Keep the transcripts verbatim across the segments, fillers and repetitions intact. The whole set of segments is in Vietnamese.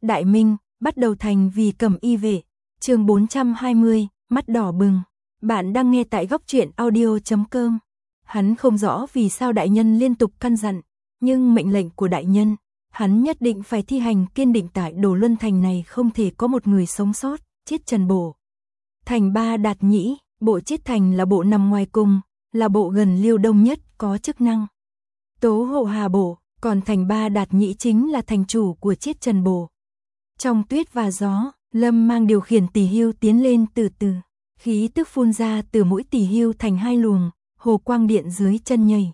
Đại Minh, bắt đầu thành vì Cẩm Y vệ. Chương bốn trăm hai mươi, mắt đỏ bừng. Bạn đang nghe tại góc truyện audio chấm com. Hắn không rõ vì sao đại nhân liên tục căn dặn, nhưng mệnh lệnh của đại nhân, hắn nhất định phải thi hành, kiên định tại Đồ Luân Thành này không thể có một người sống sót. Chiết Trần Bộ. Thành Ba Đạt Nhĩ, bộ Chiết Thành là bộ nằm ngoài cùng, là bộ gần Liêu Đông nhất, có chức năng Tố Hộ Hà Bộ, còn Thành Ba Đạt Nhĩ chính là thành chủ của Chiết Trần Bộ. Trong tuyết và gió, Lâm Mang điều khiển Tỷ Hưu tiến lên từ từ, khí tức phun ra từ mũi Tỷ Hưu thành hai luồng, hồ quang điện dưới chân nhảy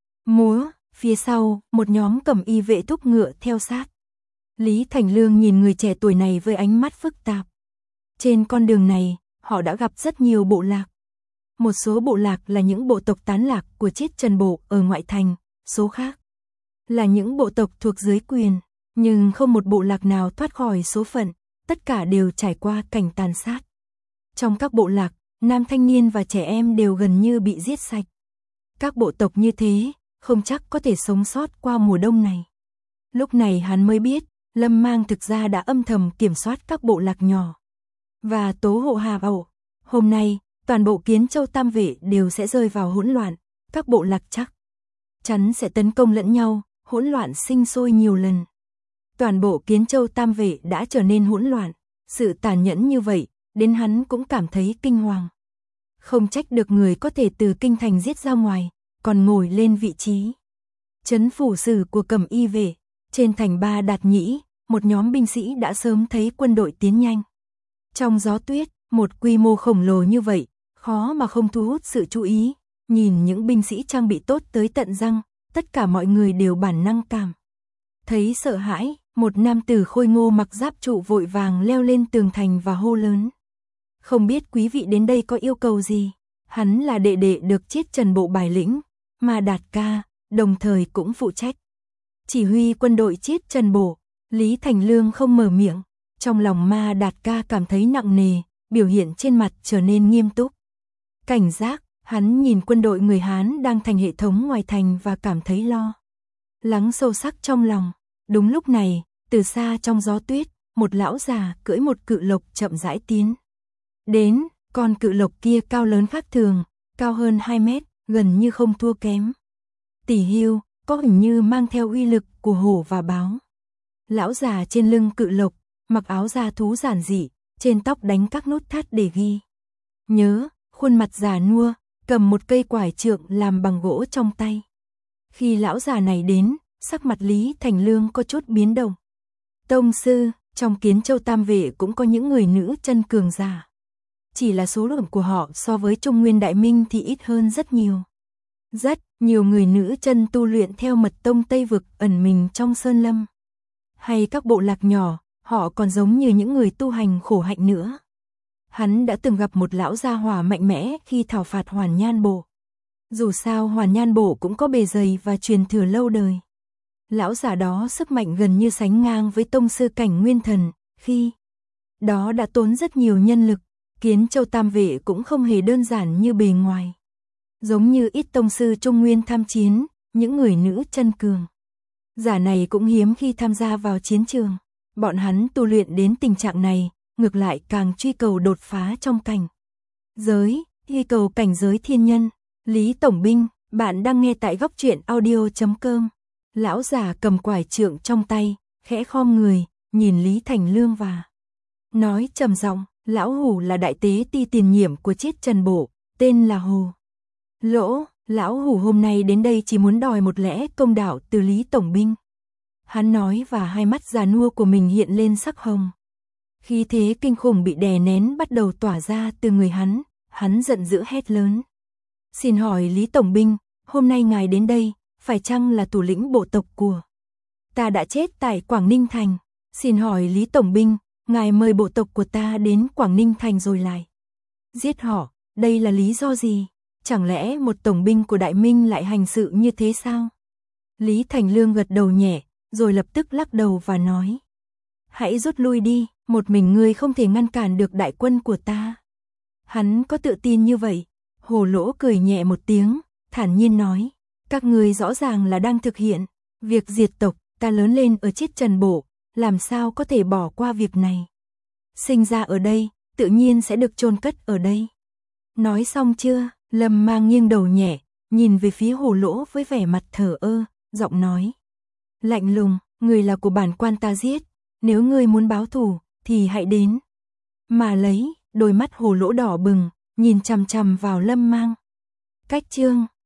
múa, phía sau, một nhóm Cẩm Y vệ thúc ngựa theo sát. Lý Thành Lương nhìn người trẻ tuổi này với ánh mắt phức tạp. Trên con đường này, họ đã gặp rất nhiều bộ lạc. Một số bộ lạc là những bộ tộc tán lạc của Chiết Trần Bộ ở ngoại thành, số khác là những bộ tộc thuộc dưới quyền, nhưng không một bộ lạc nào thoát khỏi số phận, tất cả đều trải qua cảnh tàn sát. Trong các bộ lạc, nam thanh niên và trẻ em đều gần như bị giết sạch. Các bộ tộc như thế, không chắc có thể sống sót qua mùa đông này. Lúc này hắn mới biết, Lâm Mang thực ra đã âm thầm kiểm soát các bộ lạc nhỏ và Tố Hộ Hà Bộ. Hôm nay, toàn bộ Kiến Châu Tam Vệ đều sẽ rơi vào hỗn loạn, các bộ lạc chắc chắn sẽ tấn công lẫn nhau, hỗn loạn sinh sôi nhiều lần. Toàn bộ Kiến Châu Tam Vệ đã trở nên hỗn loạn, sự tàn nhẫn như vậy, đến hắn cũng cảm thấy kinh hoàng. Không trách được người có thể từ kinh thành giết ra ngoài, còn ngồi lên vị trí trấn phủ sử của Cẩm Y vệ. Trên thành Ba Đạt Nhĩ, một nhóm binh sĩ đã sớm thấy quân đội tiến nhanh. Trong gió tuyết, một quy mô khổng lồ như vậy, khó mà không thu hút sự chú ý. Nhìn những binh sĩ trang bị tốt tới tận răng, tất cả mọi người đều bản năng cảm thấy sợ hãi. Một nam tử khôi ngô mặc giáp trụ vội vàng leo lên tường thành và hô lớn: "Không biết quý vị đến đây có yêu cầu gì?" Hắn là đệ đệ được Chiết Trần Bộ bài lĩnh, mà Đạt ca, đồng thời cũng phụ trách chỉ huy quân đội Chiết Trần Bộ. Lý Thành Lương không mở miệng, trong lòng Ma Đạt ca cảm thấy nặng nề, biểu hiện trên mặt trở nên nghiêm túc. Cảnh giác, hắn nhìn quân đội người Hán đang thành hệ thống ngoài thành và cảm thấy lo lắng sâu sắc trong lòng. Đúng lúc này, từ xa trong gió tuyết, một lão già cưỡi một cự lộc chậm rãi tiến đến. Con cự lộc kia cao lớn khác thường, cao hơn hai mét, gần như không thua kém Tỷ Hưu, có hình như mang theo uy lực của hổ và báo. Lão già trên lưng cự lộc, mặc áo da thú giản dị, trên tóc đánh các nút thắt để ghi nhớ, khuôn mặt già nua, cầm một cây quải trượng làm bằng gỗ trong tay. Khi lão già này đến, sắc mặt Lý Thành Lương có chút biến động. Tông sư, trong Kiến Châu Tam Vệ cũng có những người nữ chân cường giả. Chỉ là số lượng của họ so với Trung Nguyên Đại Minh thì ít hơn rất nhiều. Rất nhiều người nữ chân tu luyện theo mật tông Tây Vực ẩn mình trong sơn lâm. Hay các bộ lạc nhỏ, họ còn giống như những người tu hành khổ hạnh nữa. Hắn đã từng gặp một lão gia hỏa mạnh mẽ khi thảo phạt Hoàn Nhan Bộ. Dù sao Hoàn Nhan Bộ cũng có bề dày và truyền thừa lâu đời. Lão già đó sức mạnh gần như sánh ngang với tông sư cảnh nguyên thần, khi đó đã tốn rất nhiều nhân lực. Kiến Châu Tam Vệ cũng không hề đơn giản như bề ngoài. Giống như ít tông sư Trung Nguyên tham chiến, những người nữ chân cường giả này cũng hiếm khi tham gia vào chiến trường. Bọn hắn tu luyện đến tình trạng này, ngược lại càng truy cầu đột phá trong cảnh giới, truy cầu cảnh giới thiên nhân. Lý Tổng binh, bạn đang nghe tại góc truyện audio chấm com. Lão già cầm quải trượng trong tay, khẽ khom người, nhìn Lý Thành Lương và nói trầm giọng: "Lão Hủ là đại tế ti tiền nhiệm của Chiết Trần Bộ, tên là Hồ Lỗ. Lão Hủ hôm nay đến đây chỉ muốn đòi một lẽ công đạo từ Lý Tổng binh." Hắn nói và hai mắt già nua của mình hiện lên sắc hồng. Khí thế kinh khủng bị đè nén bắt đầu tỏa ra từ người hắn, hắn giận dữ hét lớn: "Xin hỏi Lý Tổng binh, hôm nay ngài đến đây, phải chăng là thủ lĩnh bộ tộc của ta đã chết tại Quảng Ninh Thành? Xin hỏi Lý Tổng binh, ngài mời bộ tộc của ta đến Quảng Ninh Thành rồi lại giết họ, đây là lý do gì? Chẳng lẽ một tổng binh của Đại Minh lại hành sự như thế sao?" Lý Thành Lương gật đầu nhẹ, rồi lập tức lắc đầu và nói: "Hãy rút lui đi, một mình ngươi không thể ngăn cản được đại quân của ta." Hắn có tự tin như vậy? Hồ Lỗ cười nhẹ một tiếng, thản nhiên nói: "Các ngươi rõ ràng là đang thực hiện việc diệt tộc. Ta lớn lên ở Chiết Trần Bộ, làm sao có thể bỏ qua việc này. Sinh ra ở đây, tự nhiên sẽ được chôn cất ở đây. Nói xong chưa? Lâm Mang nghiêng đầu nhẹ, nhìn về phía Hồ Lỗ với vẻ mặt thờ ơ, giọng nói lạnh lùng, người là của bản quan ta giết, nếu ngươi muốn báo thù, thì hãy đến. Mà lấy, đôi mắt Hồ Lỗ đỏ bừng, nhìn chằm chằm vào Lâm Mang. Cách chương